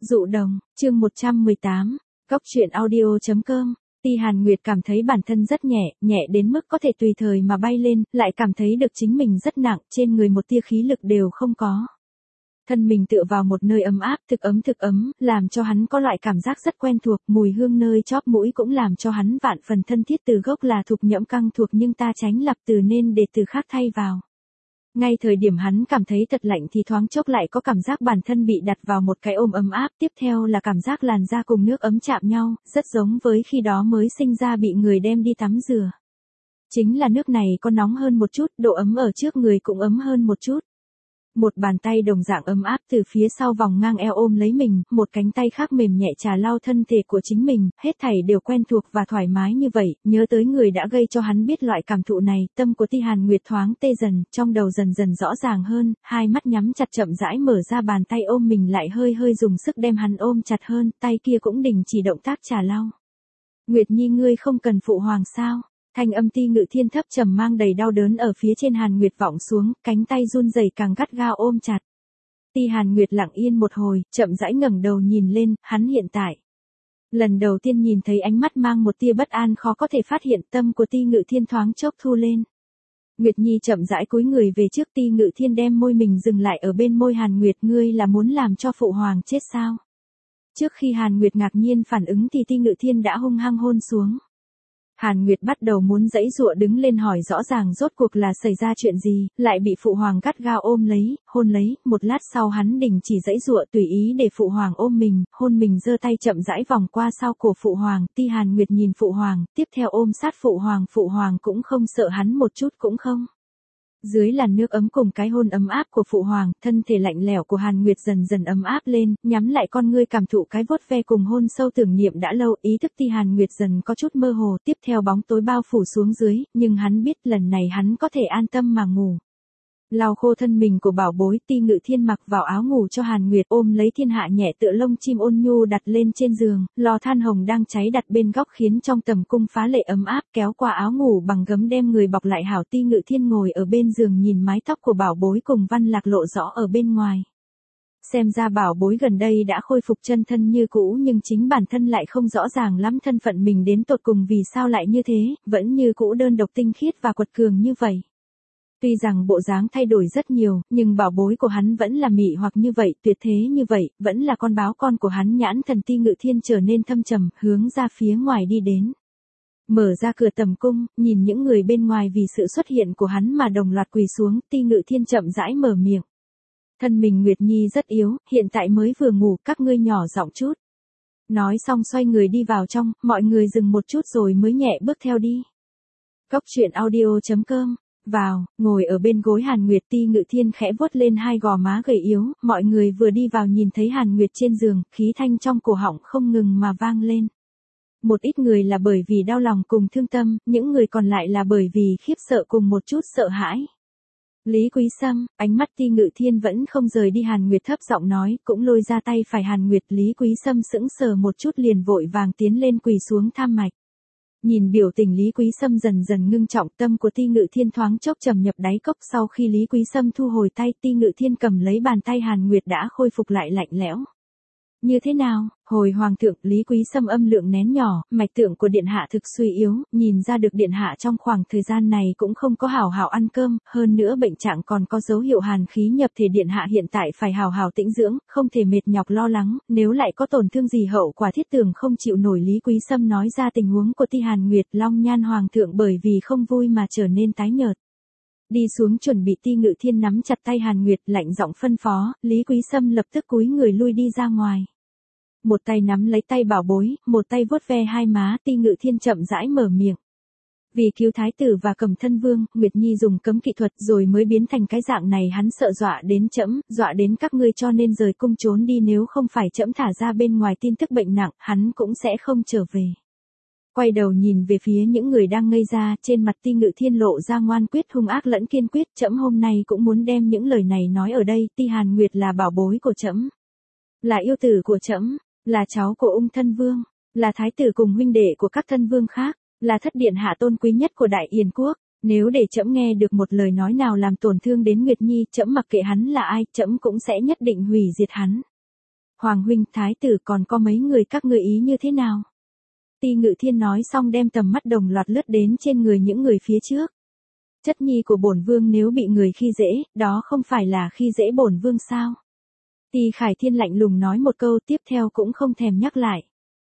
Dụ đồng, chương 118, Góc truyện audio.com. Ti Hàn Nguyệt cảm thấy bản thân rất nhẹ, nhẹ đến mức có thể tùy thời mà bay lên, lại cảm thấy được chính mình rất nặng, trên người một tia khí lực đều không có. Thân mình tựa vào một nơi ấm áp, thực ấm, làm cho hắn có loại cảm giác rất quen thuộc, mùi hương nơi chóp mũi cũng làm cho hắn vạn phần thân thiết, từ gốc là thuộc nhẫm căng thuộc nhưng ta tránh lập từ nên để từ khác thay vào. Ngay thời điểm hắn cảm thấy thật lạnh thì thoáng chốc lại có cảm giác bản thân bị đặt vào một cái ôm ấm áp, tiếp theo là cảm giác làn da cùng nước ấm chạm nhau, rất giống với khi đó mới sinh ra bị người đem đi tắm rửa. Chính là nước này có nóng hơn một chút, độ ấm ở trước người cũng ấm hơn một chút. Một bàn tay đồng dạng ấm áp từ phía sau vòng ngang eo ôm lấy mình, một cánh tay khác mềm nhẹ trà lau thân thể của chính mình, hết thảy đều quen thuộc và thoải mái như vậy, nhớ tới người đã gây cho hắn biết loại cảm thụ này, tâm của Ti Hàn Nguyệt thoáng tê dần, trong đầu dần dần rõ ràng hơn, hai mắt nhắm chặt chậm rãi mở ra bàn tay ôm mình lại hơi dùng sức đem hắn ôm chặt hơn, tay kia cũng đình chỉ động tác trà lau. Nguyệt Nhi ngươi không cần phụ hoàng sao? Thanh âm Ti Ngự Thiên thấp trầm mang đầy đau đớn ở phía trên Hàn Nguyệt vọng xuống, cánh tay run rẩy càng gắt gao ôm chặt. Ti Hàn Nguyệt lặng yên một hồi, chậm rãi ngẩng đầu nhìn lên, hắn hiện tại. Lần đầu tiên nhìn thấy ánh mắt mang một tia bất an khó có thể phát hiện, tâm của Ti Ngự Thiên thoáng chốc thu lên. Nguyệt Nhi chậm rãi cúi người về trước, Ti Ngự Thiên đem môi mình dừng lại ở bên môi Hàn Nguyệt, ngươi là muốn làm cho phụ hoàng chết sao? Trước khi Hàn Nguyệt ngạc nhiên phản ứng thì Ti Ngự Thiên đã hung hăng hôn xuống. Hàn Nguyệt bắt đầu muốn giãy giụa đứng lên hỏi rõ ràng rốt cuộc là xảy ra chuyện gì, lại bị phụ hoàng gắt gao ôm lấy, hôn lấy, một lát sau hắn đình chỉ giãy giụa tùy ý để phụ hoàng ôm mình, hôn mình giơ tay chậm rãi vòng qua sau cổ phụ hoàng, Ti Hàn Nguyệt nhìn phụ hoàng, tiếp theo ôm sát phụ hoàng cũng không sợ hắn một chút cũng không. Dưới làn nước ấm cùng cái hôn ấm áp của phụ hoàng, thân thể lạnh lẽo của Hàn Nguyệt dần dần ấm áp lên, nhắm lại con ngươi cảm thụ cái vuốt ve cùng hôn sâu tưởng niệm đã lâu, ý thức Ti Hàn Nguyệt dần có chút mơ hồ, tiếp theo bóng tối bao phủ xuống dưới, nhưng hắn biết lần này hắn có thể an tâm mà ngủ. Lau khô thân mình của bảo bối, Ti Ngự Thiên mặc vào áo ngủ cho Hàn Nguyệt, ôm lấy thiên hạ nhẹ tựa lông chim ôn nhu đặt lên trên giường, lò than hồng đang cháy đặt bên góc khiến trong tầm cung phá lệ ấm áp, kéo qua áo ngủ bằng gấm đem người bọc lại hảo. Ti Ngự Thiên ngồi ở bên giường nhìn mái tóc của bảo bối cùng văn lạc lộ rõ ở bên ngoài. Xem ra bảo bối gần đây đã khôi phục chân thân như cũ, nhưng chính bản thân lại không rõ ràng lắm thân phận mình đến tột cùng vì sao lại như thế, vẫn như cũ đơn độc tinh khiết và quật cường như vậy. Tuy rằng bộ dáng thay đổi rất nhiều, nhưng bảo bối của hắn vẫn là mị hoặc như vậy, tuyệt thế như vậy, vẫn là con báo con của hắn. Nhãn thần Ti Ngự Thiên trở nên thâm trầm, hướng ra phía ngoài đi đến. Mở ra cửa tầm cung, nhìn những người bên ngoài vì sự xuất hiện của hắn mà đồng loạt quỳ xuống, Ti Ngự Thiên chậm rãi mở miệng. Thân mình Nguyệt Nhi rất yếu, hiện tại mới vừa ngủ, các ngươi nhỏ giọng chút. Nói xong xoay người đi vào trong, mọi người dừng một chút rồi mới nhẹ bước theo đi. Góc truyện audio.com. Vào, ngồi ở bên gối Hàn Nguyệt, Ti Ngự Thiên khẽ vuốt lên hai gò má gầy yếu, mọi người vừa đi vào nhìn thấy Hàn Nguyệt trên giường, khí thanh trong cổ họng không ngừng mà vang lên. Một ít người là bởi vì đau lòng cùng thương tâm, những người còn lại là bởi vì khiếp sợ cùng một chút sợ hãi. Lý Quý Sâm, ánh mắt Ti Ngự Thiên vẫn không rời đi Hàn Nguyệt, thấp giọng nói, cũng lôi ra tay phải Hàn Nguyệt. Lý Quý Sâm sững sờ một chút liền vội vàng tiến lên quỳ xuống tham mạch. Nhìn biểu tình Lý Quý Sâm dần dần ngưng trọng, tâm của Ti Ngự Thiên thoáng chốc trầm nhập đáy cốc. Sau khi Lý Quý Sâm thu hồi tay, Ti Ngự Thiên cầm lấy bàn tay Hàn Nguyệt đã khôi phục lại lạnh lẽo. Như thế nào? Hồi hoàng thượng, Lý Quý Sâm âm lượng nén nhỏ, mạch tượng của điện hạ thực suy yếu, nhìn ra được điện hạ trong khoảng thời gian này cũng không có hảo hảo ăn cơm, hơn nữa bệnh trạng còn có dấu hiệu hàn khí nhập thể, điện hạ hiện tại phải hảo hảo tĩnh dưỡng, không thể mệt nhọc lo lắng, nếu lại có tổn thương gì hậu quả thiết tưởng không chịu nổi. Lý Quý Sâm nói ra tình huống của Ti Hàn Nguyệt, long nhan hoàng thượng bởi vì không vui mà trở nên tái nhợt. Đi xuống chuẩn bị, Ti Ngự Thiên nắm chặt tay Hàn Nguyệt, lạnh giọng phân phó, Lý Quý Sâm lập tức cúi người lui đi ra ngoài. Một tay nắm lấy tay bảo bối, một tay vuốt ve hai má, Ti Ngự Thiên chậm rãi mở miệng. Vì cứu thái tử và Cẩm Thân Vương, Nguyệt Nhi dùng cấm kỹ thuật rồi mới biến thành cái dạng này, hắn sợ dọa đến trẫm, dọa đến các ngươi cho nên rời cung trốn đi, nếu không phải trẫm thả ra bên ngoài tin tức bệnh nặng, hắn cũng sẽ không trở về. Quay đầu nhìn về phía những người đang ngây ra, trên mặt Ti Ngự Thiên lộ ra ngoan quyết, hung ác lẫn kiên quyết, trẫm hôm nay cũng muốn đem những lời này nói ở đây. Ti Hàn Nguyệt là bảo bối của trẫm, là yêu tử của trẫm, là cháu của Ung Thân Vương, là thái tử cùng huynh đệ của các thân vương khác, là thất điện hạ tôn quý nhất của Đại Yền quốc. Nếu để trẫm nghe được một lời nói nào làm tổn thương đến Nguyệt Nhi, trẫm mặc kệ hắn là ai, trẫm cũng sẽ nhất định hủy diệt hắn. Hoàng huynh, thái tử còn có mấy người các ngươi ý như thế nào? Ti Ngự Thiên nói xong đem tầm mắt đồng loạt lướt đến trên người những người phía trước. Chất nhi của bổn vương nếu bị người khi dễ, đó không phải là khi dễ bổn vương sao? Ti Khải Thiên lạnh lùng nói một câu, tiếp theo cũng không thèm nhắc lại.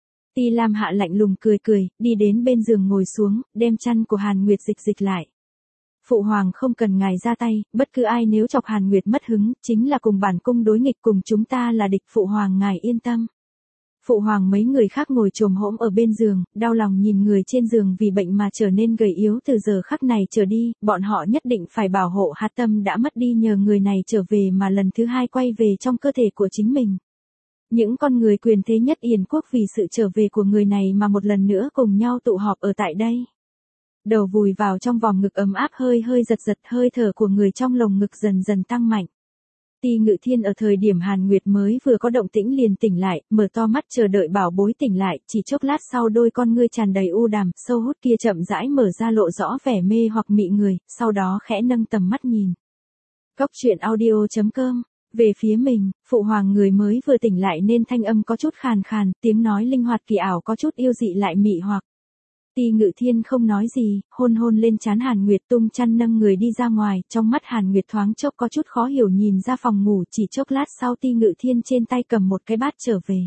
Ti Lam Hạ lạnh lùng cười cười, đi đến bên giường ngồi xuống, đem chăn của Hàn Nguyệt dịch lại. Phụ hoàng không cần ngài ra tay, bất cứ ai nếu chọc Hàn Nguyệt mất hứng, chính là cùng bản cung đối nghịch, cùng chúng ta là địch, phụ hoàng ngài yên tâm. Phụ hoàng mấy người khác ngồi chồm hổm ở bên giường, đau lòng nhìn người trên giường vì bệnh mà trở nên gầy yếu từ giờ khắc này trở đi, bọn họ nhất định phải bảo hộ Hạt Tâm đã mất đi nhờ người này trở về mà lần thứ hai quay về trong cơ thể của chính mình. Những con người quyền thế nhất Yền quốc vì sự trở về của người này mà một lần nữa cùng nhau tụ họp ở tại đây. Đầu vùi vào trong vòng ngực ấm áp, hơi giật hơi thở của người trong lồng ngực dần dần tăng mạnh. Ti Ngự Thiên ở thời điểm Hàn Nguyệt mới vừa có động tĩnh liền tỉnh lại, mở to mắt chờ đợi bảo bối tỉnh lại, chỉ chốc lát sau đôi con ngươi tràn đầy u đàm, sâu hút kia chậm rãi mở ra lộ rõ vẻ mê hoặc mị người, sau đó khẽ nâng tầm mắt nhìn. Cốc truyện audio.com. Về phía mình, phụ hoàng người mới vừa tỉnh lại nên thanh âm có chút khàn khàn, tiếng nói linh hoạt kỳ ảo có chút yêu dị lại mị hoặc. Ti Ngự Thiên không nói gì, hôn lên trán Hàn Nguyệt, tung chăn nâng người đi ra ngoài, trong mắt Hàn Nguyệt thoáng chốc có chút khó hiểu nhìn ra phòng ngủ, chỉ chốc lát sau Ti Ngự Thiên trên tay cầm một cái bát trở về.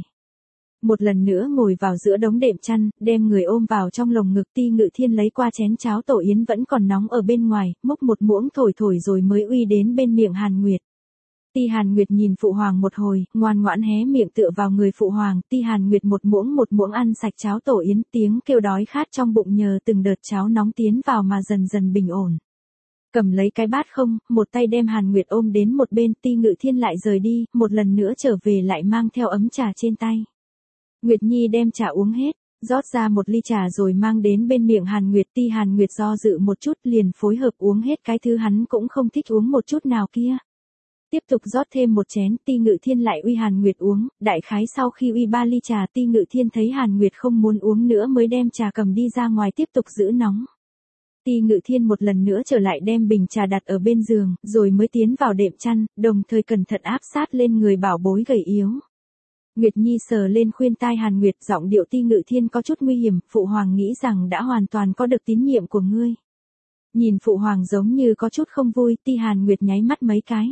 Một lần nữa ngồi vào giữa đống đệm chăn, đem người ôm vào trong lồng ngực. Ti Ngự Thiên lấy qua chén cháo tổ yến vẫn còn nóng ở bên ngoài, múc một muỗng thổi rồi mới uy đến bên miệng Hàn Nguyệt. Ti Hàn Nguyệt nhìn phụ hoàng một hồi, ngoan ngoãn hé miệng tựa vào người phụ hoàng. Ti Hàn Nguyệt một muỗng ăn sạch cháo tổ yến, tiếng kêu đói khát trong bụng nhờ từng đợt cháo nóng tiến vào mà dần dần bình ổn. Cầm lấy cái bát không, một tay đem Hàn Nguyệt ôm đến một bên. Ti Ngự Thiên lại rời đi, một lần nữa trở về lại mang theo ấm trà trên tay. Nguyệt Nhi đem trà uống hết, rót ra một ly trà rồi mang đến bên miệng Hàn Nguyệt. Ti Hàn Nguyệt do dự một chút liền phối hợp uống hết cái thứ hắn cũng không thích uống một chút nào kia. Tiếp tục rót thêm một chén, Ti Ngự Thiên lại uy Hàn Nguyệt uống, đại khái sau khi uy 3 ly trà Ti Ngự Thiên thấy Hàn Nguyệt không muốn uống nữa mới đem trà cầm đi ra ngoài tiếp tục giữ nóng. Ti Ngự Thiên một lần nữa trở lại đem bình trà đặt ở bên giường, rồi mới tiến vào đệm chăn, đồng thời cẩn thận áp sát lên người bảo bối gầy yếu. Nguyệt Nhi sờ lên khuyên tai Hàn Nguyệt, giọng điệu Ti Ngự Thiên có chút nguy hiểm, phụ hoàng nghĩ rằng đã hoàn toàn có được tín nhiệm của ngươi. Nhìn phụ hoàng giống như có chút không vui, Ti Hàn Nguyệt nháy mắt mấy cái.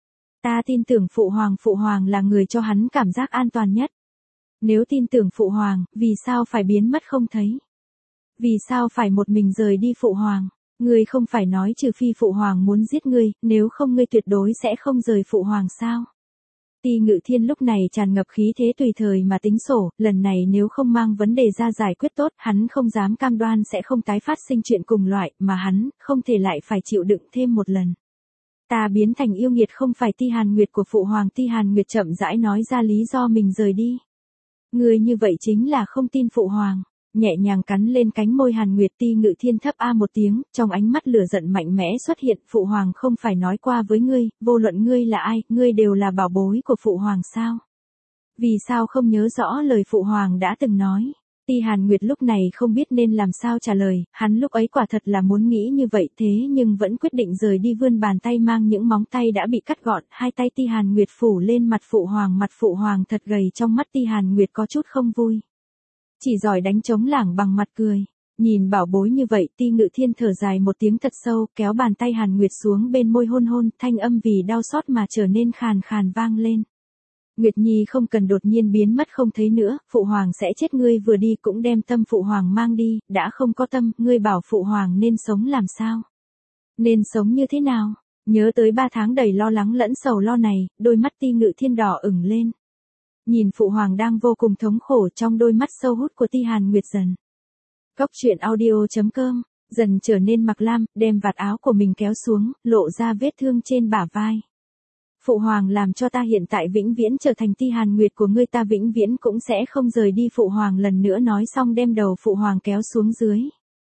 Ta tin tưởng phụ hoàng là người cho hắn cảm giác an toàn nhất. Nếu tin tưởng phụ hoàng, vì sao phải biến mất không thấy? Vì sao phải một mình rời đi phụ hoàng? Ngươi không phải nói trừ phi phụ hoàng muốn giết ngươi, nếu không ngươi tuyệt đối sẽ không rời phụ hoàng sao? Ti Ngự Thiên lúc này tràn ngập khí thế tùy thời mà tính sổ, lần này nếu không mang vấn đề ra giải quyết tốt, hắn không dám cam đoan sẽ không tái phát sinh chuyện cùng loại, mà hắn không thể lại phải chịu đựng thêm một lần. Ta biến thành yêu nghiệt không phải Ti Hàn Nguyệt của phụ hoàng. Ti Hàn Nguyệt chậm rãi nói ra lý do mình rời đi. Ngươi như vậy chính là không tin phụ hoàng. Nhẹ nhàng cắn lên cánh môi Hàn Nguyệt. Ti Ngự Thiên thấp a một tiếng, trong ánh mắt lửa giận mạnh mẽ xuất hiện. Phụ hoàng không phải nói qua với ngươi, vô luận ngươi là ai, ngươi đều là bảo bối của phụ hoàng sao? Vì sao không nhớ rõ lời phụ hoàng đã từng nói? Ti Hàn Nguyệt lúc này không biết nên làm sao trả lời, hắn lúc ấy quả thật là muốn nghĩ như vậy thế nhưng vẫn quyết định rời đi, vươn bàn tay mang những móng tay đã bị cắt gọn, hai tay Ti Hàn Nguyệt phủ lên mặt phụ hoàng thật gầy, trong mắt Ti Hàn Nguyệt có chút không vui. Chỉ giỏi đánh trống lảng bằng mặt cười. Nhìn bảo bối như vậy, Ti Ngự Thiên thở dài một tiếng thật sâu, kéo bàn tay Hàn Nguyệt xuống bên môi hôn, thanh âm vì đau xót mà trở nên khàn vang lên. Nguyệt Nhi không cần đột nhiên biến mất không thấy nữa, phụ hoàng sẽ chết, ngươi vừa đi cũng đem tâm phụ hoàng mang đi, đã không có tâm, ngươi bảo phụ hoàng nên sống làm sao? Nên sống như thế nào? Nhớ tới 3 tháng đầy lo lắng lẫn sầu lo này, đôi mắt Ti Ngự Thiên đỏ ửng lên. Nhìn phụ hoàng đang vô cùng thống khổ, trong đôi mắt sâu hút của Ti Hàn Nguyệt dần. Cốc truyện audio.com, dần trở nên mặc lam, đem vạt áo của mình kéo xuống, lộ ra vết thương trên bả vai. Phụ hoàng làm cho ta hiện tại vĩnh viễn trở thành Ti Hàn Nguyệt của ngươi, ta vĩnh viễn cũng sẽ không rời đi. Phụ hoàng lần nữa nói xong đem đầu phụ hoàng kéo xuống dưới.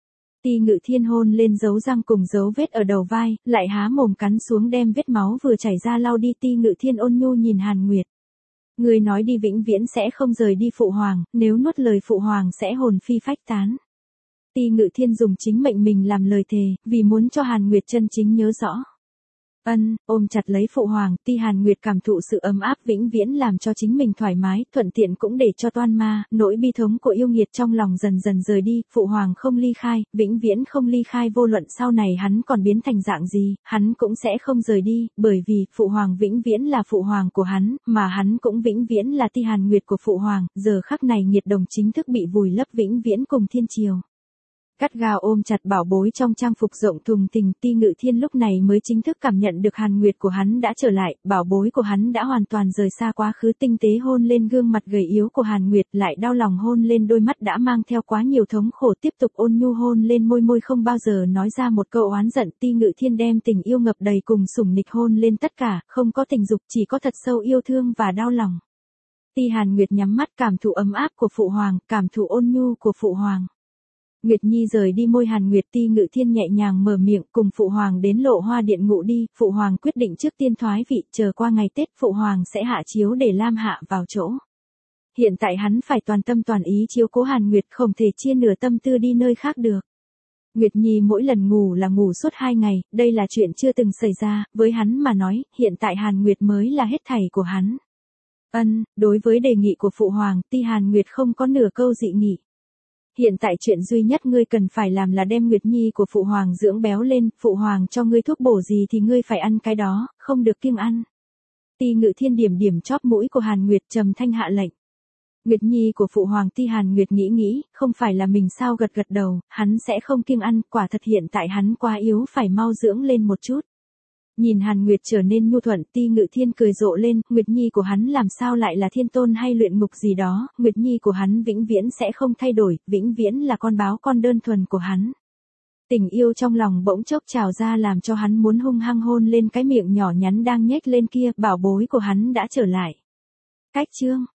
Ti Ngự Thiên hôn lên dấu răng cùng dấu vết ở đầu vai, lại há mồm cắn xuống đem vết máu vừa chảy ra lau đi. Ti Ngự Thiên ôn nhu nhìn Hàn Nguyệt. Ngươi nói đi vĩnh viễn sẽ không rời đi phụ hoàng, nếu nuốt lời phụ hoàng sẽ hồn phi phách tán. Ti Ngự Thiên dùng chính mệnh mình làm lời thề, vì muốn cho Hàn Nguyệt chân chính nhớ rõ. Ôm chặt lấy phụ hoàng, Ti Hàn Nguyệt cảm thụ sự ấm áp vĩnh viễn làm cho chính mình thoải mái, thuận tiện cũng để cho toan ma, nỗi bi thống của yêu nghiệt trong lòng dần dần rời đi, phụ hoàng không ly khai, vĩnh viễn không ly khai vô luận sau này hắn còn biến thành dạng gì, hắn cũng sẽ không rời đi, bởi vì, phụ hoàng vĩnh viễn là phụ hoàng của hắn, mà hắn cũng vĩnh viễn là Ti Hàn Nguyệt của phụ hoàng, giờ khắc này Nhiệt Đồng chính thức bị vùi lấp vĩnh viễn cùng thiên triều. Gắt gao ôm chặt bảo bối trong trang phục rộng thùng thình, Ti Ngự Thiên lúc này mới chính thức cảm nhận được Hàn Nguyệt của hắn đã trở lại, bảo bối của hắn đã hoàn toàn rời xa quá khứ, tinh tế hôn lên gương mặt gầy yếu của Hàn Nguyệt, lại đau lòng hôn lên đôi mắt đã mang theo quá nhiều thống khổ, tiếp tục ôn nhu hôn lên môi không bao giờ nói ra một câu oán giận. Ti Ngự Thiên đem tình yêu ngập đầy cùng sủng nịch hôn lên tất cả, không có tình dục, chỉ có thật sâu yêu thương và đau lòng. Ti Hàn Nguyệt nhắm mắt cảm thụ ấm áp của phụ hoàng, cảm thụ ôn nhu của phụ hoàng. Nguyệt Nhi rời đi môi Hàn Nguyệt, Ti Ngự Thiên nhẹ nhàng mở miệng, cùng phụ hoàng đến Lộ Hoa Điện ngủ đi, phụ hoàng quyết định trước tiên thoái vị, chờ qua ngày Tết phụ hoàng sẽ hạ chiếu để Lam Hạ vào chỗ. Hiện tại hắn phải toàn tâm toàn ý chiếu cố Hàn Nguyệt, không thể chia nửa tâm tư đi nơi khác được. Nguyệt Nhi mỗi lần ngủ là ngủ suốt 2 ngày, đây là chuyện chưa từng xảy ra, với hắn mà nói, hiện tại Hàn Nguyệt mới là hết thảy của hắn. Đối với đề nghị của phụ hoàng, Ti Hàn Nguyệt không có nửa câu dị nghị. Hiện tại chuyện duy nhất ngươi cần phải làm là đem Nguyệt Nhi của phụ hoàng dưỡng béo lên, phụ hoàng cho ngươi thuốc bổ gì thì ngươi phải ăn cái đó, không được kiêng ăn. Ti Ngự Thiên điểm chóp mũi của Hàn Nguyệt, trầm thanh hạ lệnh. Nguyệt Nhi của phụ hoàng. Ti Hàn Nguyệt nghĩ, không phải là mình sao, gật đầu, hắn sẽ không kiêng ăn, quả thật hiện tại hắn quá yếu, phải mau dưỡng lên một chút. Nhìn Hàn Nguyệt trở nên nhu thuận, Ti Ngự Thiên cười rộ lên, Nguyệt Nhi của hắn làm sao lại là thiên tôn hay luyện ngục gì đó, Nguyệt Nhi của hắn vĩnh viễn sẽ không thay đổi, vĩnh viễn là con báo con đơn thuần của hắn. Tình yêu trong lòng bỗng chốc trào ra làm cho hắn muốn hung hăng hôn lên cái miệng nhỏ nhắn đang nhếch lên kia, bảo bối của hắn đã trở lại. Cách chương